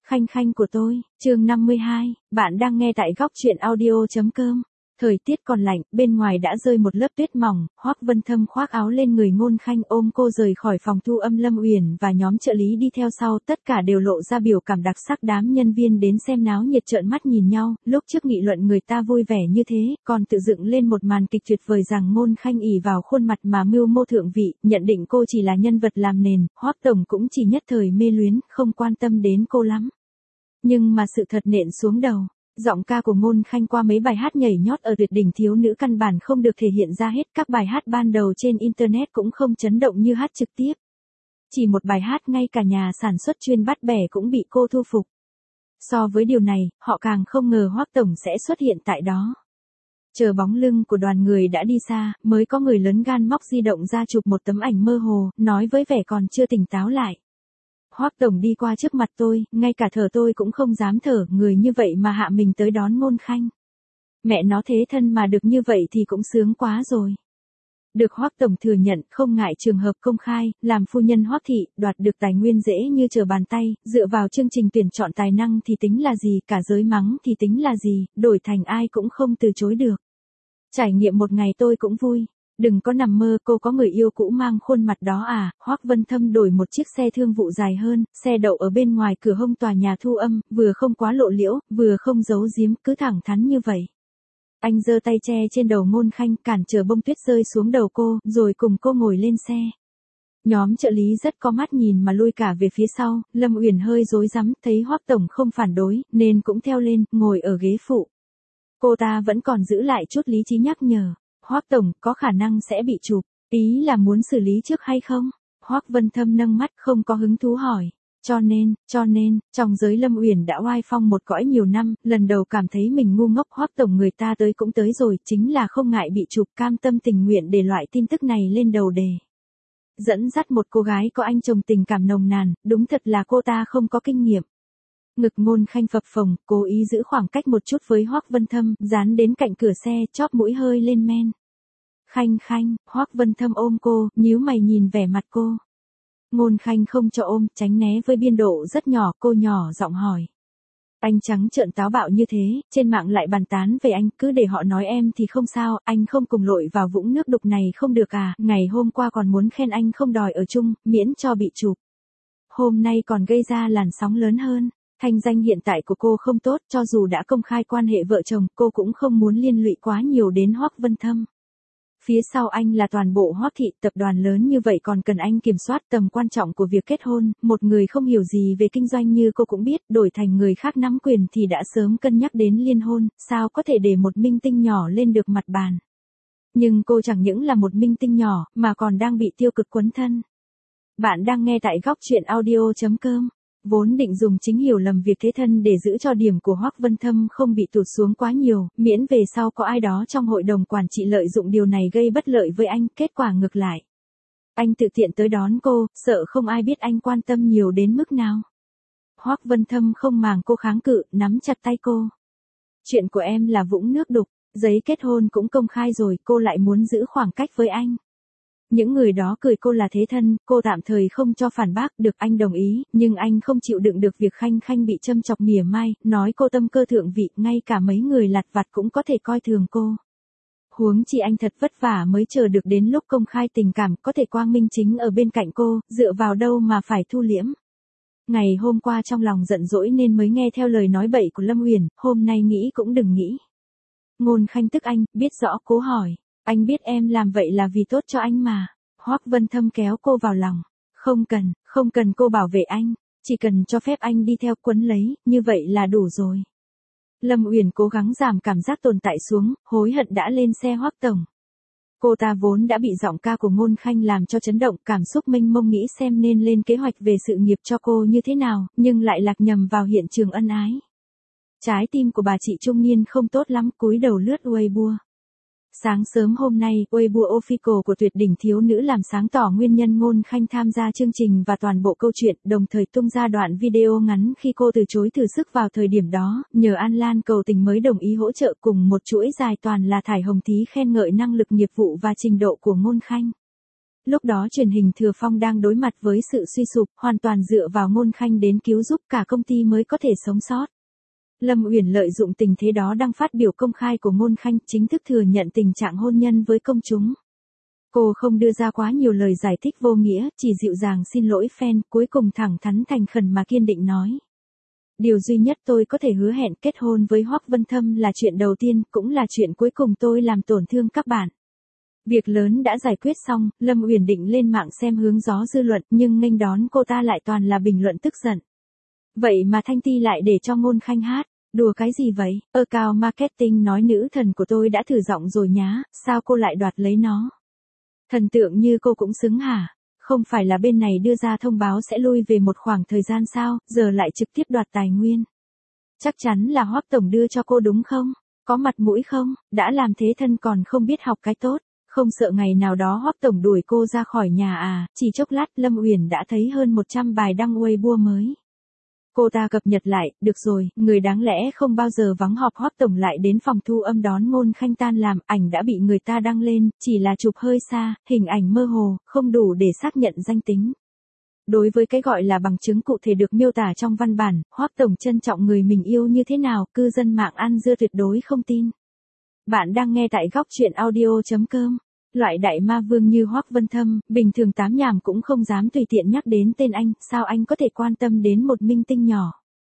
Khanh khanh của tôi, chương 52, bạn đang nghe tại góc truyện audio.com. Thời tiết còn lạnh, bên ngoài đã rơi một lớp tuyết mỏng, Hoắc Vân Thâm khoác áo lên người Ngôn Khanh ôm cô rời khỏi phòng thu âm. Lâm Uyển và nhóm trợ lý đi theo sau, tất cả đều lộ ra biểu cảm đặc sắc. Đám nhân viên đến xem náo nhiệt trợn mắt nhìn nhau, lúc trước nghị luận người ta vui vẻ như thế, còn tự dựng lên một màn kịch tuyệt vời rằng Ngôn Khanh ỷ vào khuôn mặt mà mưu mô thượng vị, nhận định cô chỉ là nhân vật làm nền, Hoắc tổng cũng chỉ nhất thời mê luyến, không quan tâm đến cô lắm. Nhưng mà sự thật nện xuống đầu. Giọng ca của Ngôn Khanh qua mấy bài hát nhảy nhót ở tuyệt đỉnh thiếu nữ căn bản không được thể hiện ra hết. Các bài hát ban đầu trên Internet cũng không chấn động như hát trực tiếp. Chỉ một bài hát ngay cả nhà sản xuất chuyên bắt bẻ cũng bị cô thu phục. So với điều này, họ càng không ngờ Hoắc tổng sẽ xuất hiện tại đó. Chờ bóng lưng của đoàn người đã đi xa, mới có người lớn gan móc di động ra chụp một tấm ảnh mơ hồ, nói với vẻ còn chưa tỉnh táo lại. Hoắc tổng đi qua trước mặt tôi, ngay cả thở tôi cũng không dám thở, người như vậy mà hạ mình tới đón Ngôn Khanh. Mẹ nó thế thân mà được như vậy thì cũng sướng quá rồi. Được Hoắc tổng thừa nhận, không ngại trường hợp công khai, làm phu nhân Hoắc thị, đoạt được tài nguyên dễ như trở bàn tay, dựa vào chương trình tuyển chọn tài năng thì tính là gì, cả giới mắng thì tính là gì, đổi thành ai cũng không từ chối được. Trải nghiệm một ngày tôi cũng vui. Đừng có nằm mơ cô có người yêu cũ mang khuôn mặt đó à. Hoắc Vân Thâm đổi một chiếc xe thương vụ dài hơn, xe đậu ở bên ngoài cửa hông tòa nhà thu âm, vừa không quá lộ liễu, vừa không giấu giếm, cứ thẳng thắn như vậy. Anh giơ tay che trên đầu Ngôn Khanh, cản trở bông tuyết rơi xuống đầu cô, rồi cùng cô ngồi lên xe. Nhóm trợ lý rất có mắt nhìn mà lui cả về phía sau. Lâm Uyển hơi rối rắm, thấy Hoắc tổng không phản đối, nên cũng theo lên, ngồi ở ghế phụ. Cô ta vẫn còn giữ lại chút lý trí nhắc nhở. Hoắc tổng, có khả năng sẽ bị chụp, ý là muốn xử lý trước hay không? Hoắc Vân Thâm nâng mắt không có hứng thú hỏi. Cho nên, trong giới Lâm Uyển đã oai phong một cõi nhiều năm, lần đầu cảm thấy mình ngu ngốc. Hoắc tổng người ta tới cũng tới rồi, chính là không ngại bị chụp, cam tâm tình nguyện để loại tin tức này lên đầu đề. Dẫn dắt một cô gái có anh chồng tình cảm nồng nàn, đúng thật là cô ta không có kinh nghiệm. Ngực Ngôn Khanh phập phồng, cố ý giữ khoảng cách một chút với Hoắc Vân Thâm, dán đến cạnh cửa xe, chóp mũi hơi lên men. Khanh, Hoắc Vân Thâm ôm cô, nhíu mày nhìn vẻ mặt cô. Ngôn Khanh không cho ôm, tránh né với biên độ rất nhỏ, cô nhỏ giọng hỏi. Anh trắng trợn táo bạo như thế, trên mạng lại bàn tán về anh, cứ để họ nói em thì không sao, anh không cùng lội vào vũng nước đục này không được à, ngày hôm qua còn muốn khen anh không đòi ở chung, miễn cho bị chụp. Hôm nay còn gây ra làn sóng lớn hơn. Thanh danh hiện tại của cô không tốt, cho dù đã công khai quan hệ vợ chồng, cô cũng không muốn liên lụy quá nhiều đến Hoắc Vân Thâm. Phía sau anh là toàn bộ Hoắc thị, tập đoàn lớn như vậy còn cần anh kiểm soát. Tầm quan trọng của việc kết hôn, một người không hiểu gì về kinh doanh như cô cũng biết, đổi thành người khác nắm quyền thì đã sớm cân nhắc đến liên hôn, sao có thể để một minh tinh nhỏ lên được mặt bàn. Nhưng cô chẳng những là một minh tinh nhỏ, mà còn đang bị tiêu cực quấn thân. Bạn đang nghe tại góc truyện audio.com. Vốn định dùng chính hiểu lầm việc thế thân để giữ cho điểm của Hoắc Vân Thâm không bị tụt xuống quá nhiều, miễn về sau có ai đó trong hội đồng quản trị lợi dụng điều này gây bất lợi với anh, kết quả ngược lại. Anh tự tiện tới đón cô, sợ không ai biết anh quan tâm nhiều đến mức nào. Hoắc Vân Thâm không màng cô kháng cự, nắm chặt tay cô. Chuyện của em là vũng nước đục, giấy kết hôn cũng công khai rồi, cô lại muốn giữ khoảng cách với anh. Những người đó cười cô là thế thân, cô tạm thời không cho phản bác, được anh đồng ý, nhưng anh không chịu đựng được việc Khanh bị châm chọc mỉa mai, nói cô tâm cơ thượng vị, ngay cả mấy người lặt vặt cũng có thể coi thường cô. Huống chi anh thật vất vả mới chờ được đến lúc công khai tình cảm, có thể quang minh chính ở bên cạnh cô, dựa vào đâu mà phải thu liễm. Ngày hôm qua trong lòng giận dỗi nên mới nghe theo lời nói bậy của Lâm Uyển, hôm nay nghĩ cũng đừng nghĩ. Ngôn Khanh tức anh, biết rõ cố hỏi. Anh biết em làm vậy là vì tốt cho anh mà. Hoắc Vân Thâm kéo cô vào lòng. Không cần cô bảo vệ anh, chỉ cần cho phép anh đi theo quấn lấy, như vậy là đủ rồi. Lâm Uyển cố gắng giảm cảm giác tồn tại xuống, hối hận đã lên xe Hoắc tổng. Cô ta vốn đã bị giọng ca của Ngôn Khanh làm cho chấn động, cảm xúc mênh mông nghĩ xem nên lên kế hoạch về sự nghiệp cho cô như thế nào, nhưng lại lạc nhầm vào hiện trường ân ái. Trái tim của bà chị trung niên không tốt lắm, cúi đầu lướt Weibo. Sáng sớm hôm nay, Weibo official của tuyệt đỉnh thiếu nữ làm sáng tỏ nguyên nhân Ngôn Khanh tham gia chương trình và toàn bộ câu chuyện, đồng thời tung ra đoạn video ngắn khi cô từ chối thử sức vào thời điểm đó, nhờ An Lan cầu tình mới đồng ý hỗ trợ, cùng một chuỗi dài toàn là thải hồng thí khen ngợi năng lực nghiệp vụ và trình độ của Ngôn Khanh. Lúc đó truyền hình Thừa Phong đang đối mặt với sự suy sụp, hoàn toàn dựa vào Ngôn Khanh đến cứu giúp cả công ty mới có thể sống sót. Lâm Uyển lợi dụng tình thế đó đăng phát biểu công khai của Ngôn Khanh, chính thức thừa nhận tình trạng hôn nhân với công chúng. Cô không đưa ra quá nhiều lời giải thích vô nghĩa, chỉ dịu dàng xin lỗi fan, cuối cùng thẳng thắn thành khẩn mà kiên định nói. Điều duy nhất tôi có thể hứa hẹn kết hôn với Hoắc Vân Thâm là chuyện đầu tiên, cũng là chuyện cuối cùng tôi làm tổn thương các bạn. Việc lớn đã giải quyết xong, Lâm Uyển định lên mạng xem hướng gió dư luận, nhưng nghênh đón cô ta lại toàn là bình luận tức giận. Vậy mà Thanh Ti lại để cho Ngôn Khanh hát, đùa cái gì vậy? Account marketing nói nữ thần của tôi đã thử giọng rồi nhá, sao cô lại đoạt lấy nó? Thần tượng như cô cũng xứng hả? Không phải là bên này đưa ra thông báo sẽ lui về một khoảng thời gian sao, giờ lại trực tiếp đoạt tài nguyên. Chắc chắn là Hoắc tổng đưa cho cô đúng không? Có mặt mũi không? Đã làm thế thân còn không biết học cái tốt, không sợ ngày nào đó Hoắc tổng đuổi cô ra khỏi nhà à? Chỉ chốc lát Lâm Uyển đã thấy hơn 100 bài đăng Weibo mới. Cô ta cập nhật lại, được rồi, người đáng lẽ không bao giờ vắng họp Hoắc tổng lại đến phòng thu âm đón Ngôn Khanh tan làm, ảnh đã bị người ta đăng lên, chỉ là chụp hơi xa, hình ảnh mơ hồ, không đủ để xác nhận danh tính. Đối với cái gọi là bằng chứng cụ thể được miêu tả trong văn bản, Hoắc tổng trân trọng người mình yêu như thế nào, cư dân mạng ăn dưa tuyệt đối không tin. Bạn đang nghe tại góc truyện audio.com. Loại đại ma vương như Hoắc Vân Thâm, bình thường tám nhảm cũng không dám tùy tiện nhắc đến tên anh, sao anh có thể quan tâm đến một minh tinh nhỏ?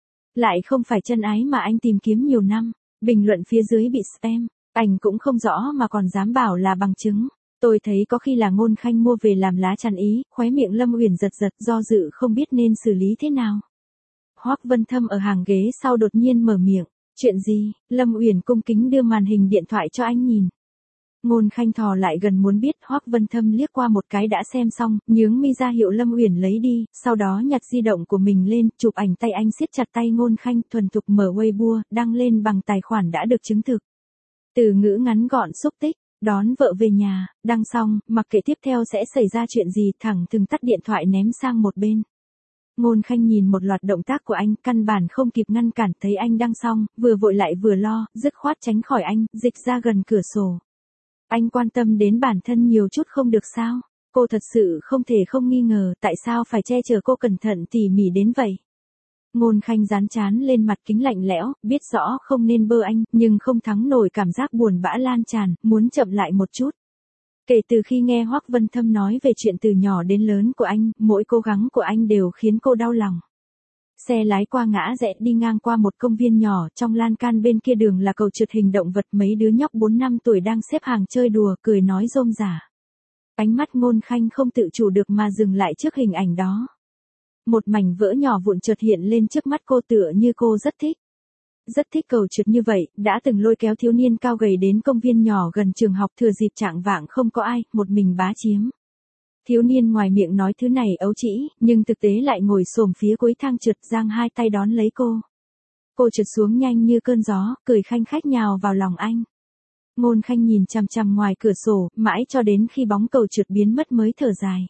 Lại không phải chân ái mà anh tìm kiếm nhiều năm, bình luận phía dưới bị spam, ảnh cũng không rõ mà còn dám bảo là bằng chứng. Tôi thấy có khi là Ngôn Khanh mua về làm lá chắn ý, khóe miệng Lâm Uyển giật giật do dự không biết nên xử lý thế nào. Hoắc Vân Thâm ở hàng ghế sau đột nhiên mở miệng, chuyện gì? Lâm Uyển cung kính đưa màn hình điện thoại cho anh nhìn. Ngôn Khanh thò lại gần muốn biết, Hoắc Vân Thâm liếc qua một cái đã xem xong, nhướng mi ra hiệu Lâm Uyển lấy đi, sau đó nhặt di động của mình lên, chụp ảnh tay anh siết chặt tay Ngôn Khanh, thuần thục mở Weibo, đăng lên bằng tài khoản đã được chứng thực. Từ ngữ ngắn gọn xúc tích, đón vợ về nhà, đăng xong, mặc kệ tiếp theo sẽ xảy ra chuyện gì, thẳng thừng tắt điện thoại ném sang một bên. Ngôn Khanh nhìn một loạt động tác của anh, căn bản không kịp ngăn cản, thấy anh đăng xong, vừa vội lại vừa lo, dứt khoát tránh khỏi anh, dịch ra gần cửa sổ. Anh quan tâm đến bản thân nhiều chút không được sao? Cô thật sự không thể không nghi ngờ, tại sao phải che chở cô cẩn thận tỉ mỉ đến vậy? Ngôn Khanh dán trán lên mặt kính lạnh lẽo, biết rõ không nên bơ anh, nhưng không thắng nổi cảm giác buồn bã lan tràn, muốn chậm lại một chút. Kể từ khi nghe Hoắc Vân Thâm nói về chuyện từ nhỏ đến lớn của anh, mỗi cố gắng của anh đều khiến cô đau lòng. Xe lái qua ngã rẽ đi ngang qua một công viên nhỏ, trong lan can bên kia đường là cầu trượt hình động vật, mấy đứa nhóc 4-5 tuổi đang xếp hàng chơi đùa, cười nói rôm rả. Ánh mắt Ngôn Khanh không tự chủ được mà dừng lại trước hình ảnh đó. Một mảnh vỡ nhỏ vụn chợt hiện lên trước mắt cô, tựa như cô rất thích. Rất thích cầu trượt như vậy, đã từng lôi kéo thiếu niên cao gầy đến công viên nhỏ gần trường học, thừa dịp chạng vạng không có ai, một mình bá chiếm. Thiếu niên ngoài miệng nói thứ này ấu trĩ, nhưng thực tế lại ngồi xổm phía cuối thang trượt, giang hai tay đón lấy cô. Cô trượt xuống nhanh như cơn gió, cười khanh khách nhào vào lòng anh. Ngôn Khanh nhìn chằm chằm ngoài cửa sổ, mãi cho đến khi bóng cầu trượt biến mất mới thở dài.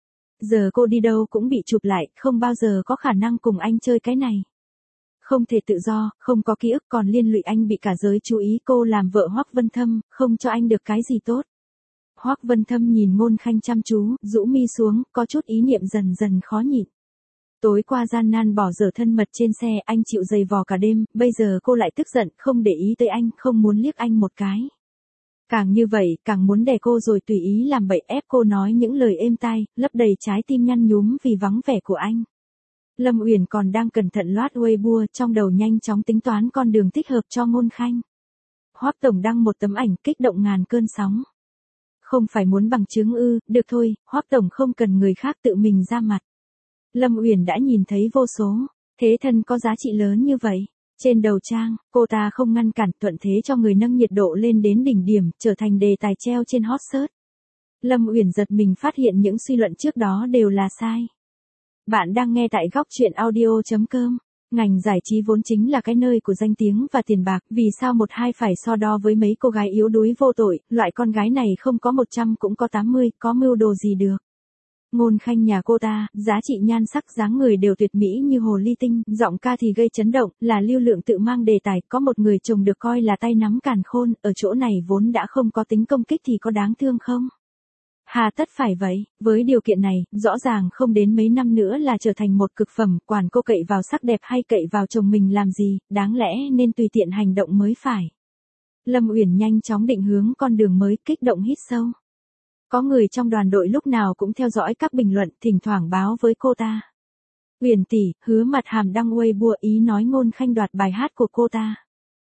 Giờ cô đi đâu cũng bị chụp lại, không bao giờ có khả năng cùng anh chơi cái này. Không thể tự do, không có ký ức, còn liên lụy anh bị cả giới chú ý, cô làm vợ Hoắc Vân Thâm, không cho anh được cái gì tốt. Hoắc Vân Thâm nhìn Ngôn Khanh chăm chú, rũ mi xuống, có chút ý niệm dần dần khó nhịn. Tối qua gian nan bỏ dở thân mật trên xe, anh chịu giày vò cả đêm, bây giờ cô lại tức giận, không để ý tới anh, không muốn liếc anh một cái. Càng như vậy, càng muốn đè cô rồi tùy ý làm bậy, ép cô nói những lời êm tai, lấp đầy trái tim nhăn nhúm vì vắng vẻ của anh. Lâm Uyển còn đang cẩn thận loát Weibo, trong đầu nhanh chóng tính toán con đường thích hợp cho Ngôn Khanh. Hoắc tổng đăng một tấm ảnh, kích động ngàn cơn sóng. Không phải muốn bằng chứng ư? Được thôi, Hoắc tổng không cần người khác tự mình ra mặt. Lâm Uyển đã nhìn thấy vô số thế thân có giá trị lớn như vậy. Trên đầu trang, cô ta không ngăn cản, thuận thế cho người nâng nhiệt độ lên đến đỉnh điểm, trở thành đề tài treo trên hot search. Lâm Uyển giật mình phát hiện những suy luận trước đó đều là sai. Bạn đang nghe tại góc truyện audio.com. Ngành giải trí vốn chính là cái nơi của danh tiếng và tiền bạc, vì sao một hai phải so đo với mấy cô gái yếu đuối vô tội, loại con gái này không có 100 cũng có 80, có mưu đồ gì được. Ngôn Khanh nhà cô ta, giá trị nhan sắc dáng người đều tuyệt mỹ như hồ ly tinh, giọng ca thì gây chấn động, là lưu lượng tự mang đề tài, có một người chồng được coi là tay nắm càn khôn, ở chỗ này vốn đã không có tính công kích thì có đáng thương không? Hà tất phải vậy, với điều kiện này, rõ ràng không đến mấy năm nữa là trở thành một cực phẩm, quản cô cậy vào sắc đẹp hay cậy vào chồng mình làm gì, đáng lẽ nên tùy tiện hành động mới phải. Lâm Uyển nhanh chóng định hướng con đường mới, kích động hít sâu. Có người trong đoàn đội lúc nào cũng theo dõi các bình luận, thỉnh thoảng báo với cô ta. Uyển tỷ, Hứa Mặt Hàm đăng Weibo ý nói Ngôn Khanh đoạt bài hát của cô ta.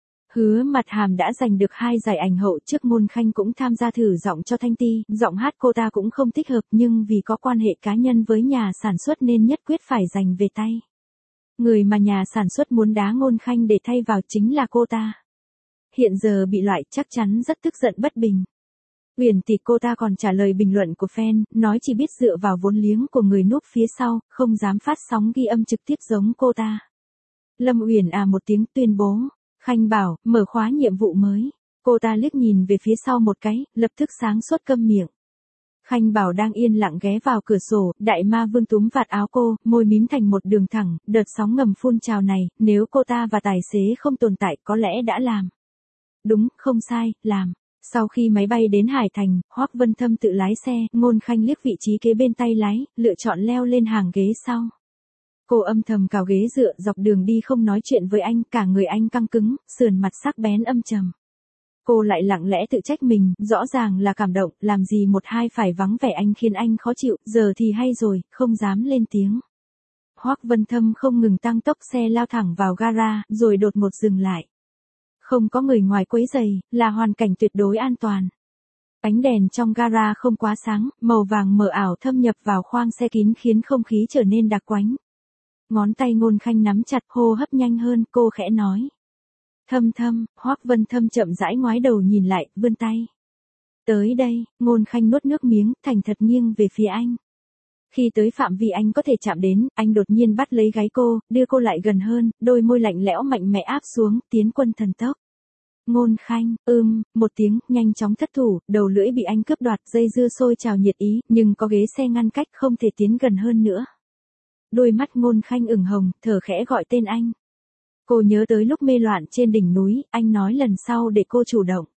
Hứa Mặt Hàm đã giành được 2 giải ảnh hậu, trước Ngôn Khanh cũng tham gia thử giọng cho Thanh Ti, giọng hát cô ta cũng không thích hợp nhưng vì có quan hệ cá nhân với nhà sản xuất nên nhất quyết phải giành về tay. Người mà nhà sản xuất muốn đá Ngôn Khanh để thay vào chính là cô ta. Hiện giờ bị loại chắc chắn rất tức giận bất bình. Uyển tỷ, cô ta còn trả lời bình luận của fan, nói chỉ biết dựa vào vốn liếng của người núp phía sau, không dám phát sóng ghi âm trực tiếp giống cô ta. Lâm Uyển một tiếng tuyên bố. Khanh bảo, mở khóa nhiệm vụ mới. Cô ta liếc nhìn về phía sau một cái, lập tức sáng suốt câm miệng. Khanh bảo đang yên lặng ghé vào cửa sổ, đại ma vương túm vạt áo cô, môi mím thành một đường thẳng, đợt sóng ngầm phun trào này, nếu cô ta và tài xế không tồn tại có lẽ đã làm. Đúng, không sai, làm. Sau khi máy bay đến Hải Thành, Hoắc Vân Thâm tự lái xe, Ngôn Khanh liếc vị trí kế bên tay lái, lựa chọn leo lên hàng ghế sau. Cô âm thầm cào ghế dựa, dọc đường đi không nói chuyện với anh, cả người anh căng cứng, sườn mặt sắc bén âm trầm. Cô lại lặng lẽ tự trách mình, rõ ràng là cảm động, làm gì một hai phải vắng vẻ anh khiến anh khó chịu, giờ thì hay rồi, không dám lên tiếng. Hoắc Vân Thâm không ngừng tăng tốc, xe lao thẳng vào gara, rồi đột ngột dừng lại. Không có người ngoài quấy rầy, là hoàn cảnh tuyệt đối an toàn. Ánh đèn trong gara không quá sáng, màu vàng mờ ảo thâm nhập vào khoang xe kín khiến không khí trở nên đặc quánh. Ngón tay Ngôn Khanh nắm chặt, hô hấp nhanh hơn, cô khẽ nói. Thâm Thâm, Hoắc Vân Thâm chậm rãi ngoái đầu nhìn lại, vươn tay. Tới đây, Ngôn Khanh nuốt nước miếng, thành thật nghiêng về phía anh. Khi tới phạm vi anh có thể chạm đến, anh đột nhiên bắt lấy gáy cô, đưa cô lại gần hơn, đôi môi lạnh lẽo mạnh mẽ áp xuống, tiến quân thần tốc. Ngôn Khanh, một tiếng, nhanh chóng thất thủ, đầu lưỡi bị anh cướp đoạt, dây dưa sôi trào nhiệt ý, nhưng có ghế xe ngăn cách không thể tiến gần hơn nữa. Đôi mắt Ngôn Khanh ửng hồng, thở khẽ gọi tên anh. Cô nhớ tới lúc mê loạn trên đỉnh núi, anh nói lần sau để cô chủ động.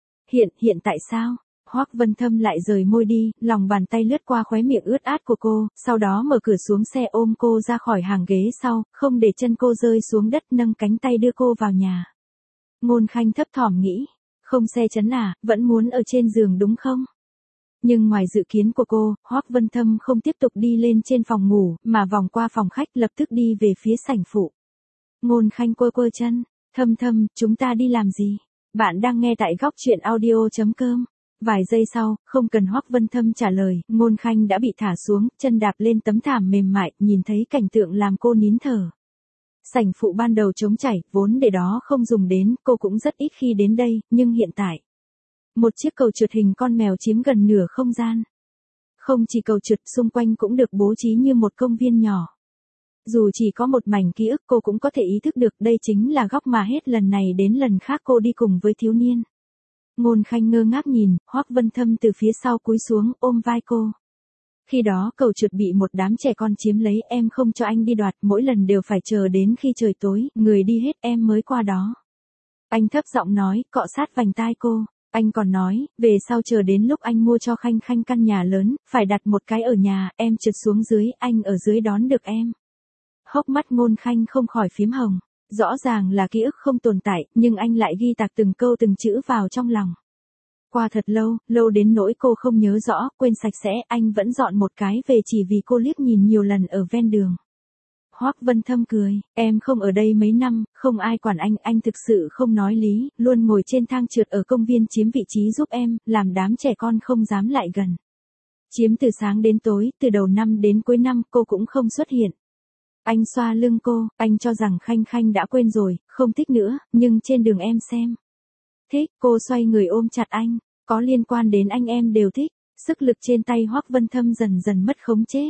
Hiện tại sao? Hoắc Vân Thâm lại rời môi đi, lòng bàn tay lướt qua khóe miệng ướt át của cô, sau đó mở cửa xuống xe ôm cô ra khỏi hàng ghế sau, không để chân cô rơi xuống đất, nâng cánh tay đưa cô vào nhà. Ngôn Khanh thấp thỏm nghĩ, không xe chấn vẫn muốn ở trên giường đúng không? Nhưng ngoài dự kiến của cô, Hoắc Vân Thâm không tiếp tục đi lên trên phòng ngủ, mà vòng qua phòng khách lập tức đi về phía sảnh phụ. Ngôn Khanh quơ quơ chân, Thâm, chúng ta đi làm gì? Bạn đang nghe tại góc truyện audio.com. Vài giây sau, không cần Hoắc Vân Thâm trả lời, Ngôn Khanh đã bị thả xuống, chân đạp lên tấm thảm mềm mại, nhìn thấy cảnh tượng làm cô nín thở. Sảnh phụ ban đầu trống trải, vốn để đó không dùng đến, cô cũng rất ít khi đến đây, nhưng hiện tại. Một chiếc cầu trượt hình con mèo chiếm gần nửa không gian. Không chỉ cầu trượt, xung quanh cũng được bố trí như một công viên nhỏ. Dù chỉ có một mảnh ký ức cô cũng có thể ý thức được đây chính là góc mà hết lần này đến lần khác cô đi cùng với thiếu niên. Ngôn Khanh ngơ ngác nhìn, Hoắc Vân Thâm từ phía sau cúi xuống ôm vai cô. Khi đó cầu trượt bị một đám trẻ con chiếm lấy, em không cho anh đi đoạt, mỗi lần đều phải chờ đến khi trời tối, người đi hết em mới qua đó. Anh thấp giọng nói, cọ sát vành tai cô. Anh còn nói, về sau chờ đến lúc anh mua cho Khanh Khanh căn nhà lớn, phải đặt một cái ở nhà, em trượt xuống dưới, anh ở dưới đón được em. Hốc mắt Ngôn Khanh không khỏi phím hồng. Rõ ràng là ký ức không tồn tại, nhưng anh lại ghi tạc từng câu từng chữ vào trong lòng. Qua thật lâu đến nỗi cô không nhớ rõ, quên sạch sẽ, anh vẫn dọn một cái về chỉ vì cô liếc nhìn nhiều lần ở ven đường. Hoắc Vân Thâm cười, em không ở đây mấy năm, không ai quản anh thực sự không nói lý, luôn ngồi trên thang trượt ở công viên chiếm vị trí giúp em, làm đám trẻ con không dám lại gần. Chiếm từ sáng đến tối, từ đầu năm đến cuối năm cô cũng không xuất hiện. Anh xoa lưng cô, anh cho rằng Khanh Khanh đã quên rồi, không thích nữa, nhưng trên đường em xem. Thích, cô xoay người ôm chặt anh, có liên quan đến anh em đều thích, sức lực trên tay Hoắc Vân Thâm dần dần mất khống chế.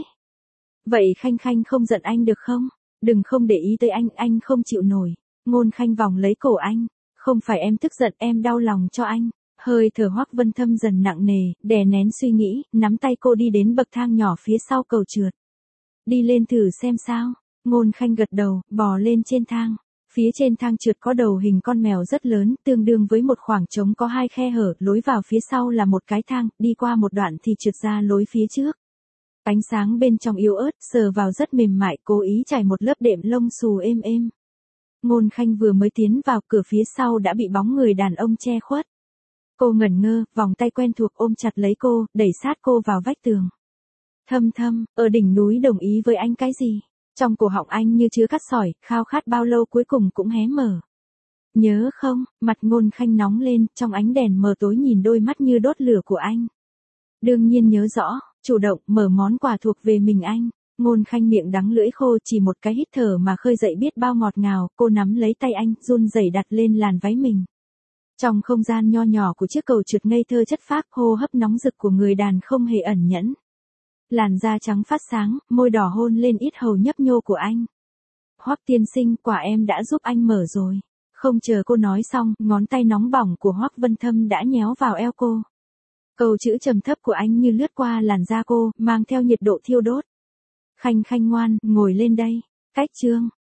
Vậy Khanh Khanh không giận anh được không? Đừng không để ý tới anh không chịu nổi. Ngôn Khanh vòng lấy cổ anh, không phải em tức giận, em đau lòng cho anh. Hơi thở Hoắc Vân Thâm dần nặng nề, đè nén suy nghĩ, nắm tay cô đi đến bậc thang nhỏ phía sau cầu trượt. Đi lên thử xem sao. Ngôn Khanh gật đầu, bò lên trên thang. Phía trên thang trượt có đầu hình con mèo rất lớn, tương đương với một khoảng trống có 2 khe hở, lối vào phía sau là một cái thang, đi qua một đoạn thì trượt ra lối phía trước. Ánh sáng bên trong yếu ớt, sờ vào rất mềm mại, cố ý trải một lớp đệm lông xù êm êm. Ngôn Khanh vừa mới tiến vào, cửa phía sau đã bị bóng người đàn ông che khuất. Cô ngẩn ngơ, vòng tay quen thuộc ôm chặt lấy cô, đẩy sát cô vào vách tường. Thâm Thâm, ở đỉnh núi đồng ý với anh cái gì? Trong cổ họng anh như chứa cát sỏi, khao khát bao lâu cuối cùng cũng hé mở. Nhớ không, mặt Ngôn Khanh nóng lên, trong ánh đèn mờ tối nhìn đôi mắt như đốt lửa của anh. Đương nhiên nhớ rõ, chủ động mở món quà thuộc về mình anh. Ngôn Khanh miệng đắng lưỡi khô, chỉ một cái hít thở mà khơi dậy biết bao ngọt ngào, cô nắm lấy tay anh, run rẩy đặt lên làn váy mình. Trong không gian nho nhỏ của chiếc cầu trượt ngây thơ chất phác, hô hấp nóng rực của người đàn không hề ẩn nhẫn. Làn da trắng phát sáng, môi đỏ hôn lên yết hầu nhấp nhô của anh. Hoắc tiên sinh, quà em đã giúp anh mở rồi. Không chờ cô nói xong, ngón tay nóng bỏng của Hoắc Vân Thâm đã nhéo vào eo cô. Câu chữ trầm thấp của anh như lướt qua làn da cô, mang theo nhiệt độ thiêu đốt. Khanh Khanh ngoan, ngồi lên đây. Cách chương.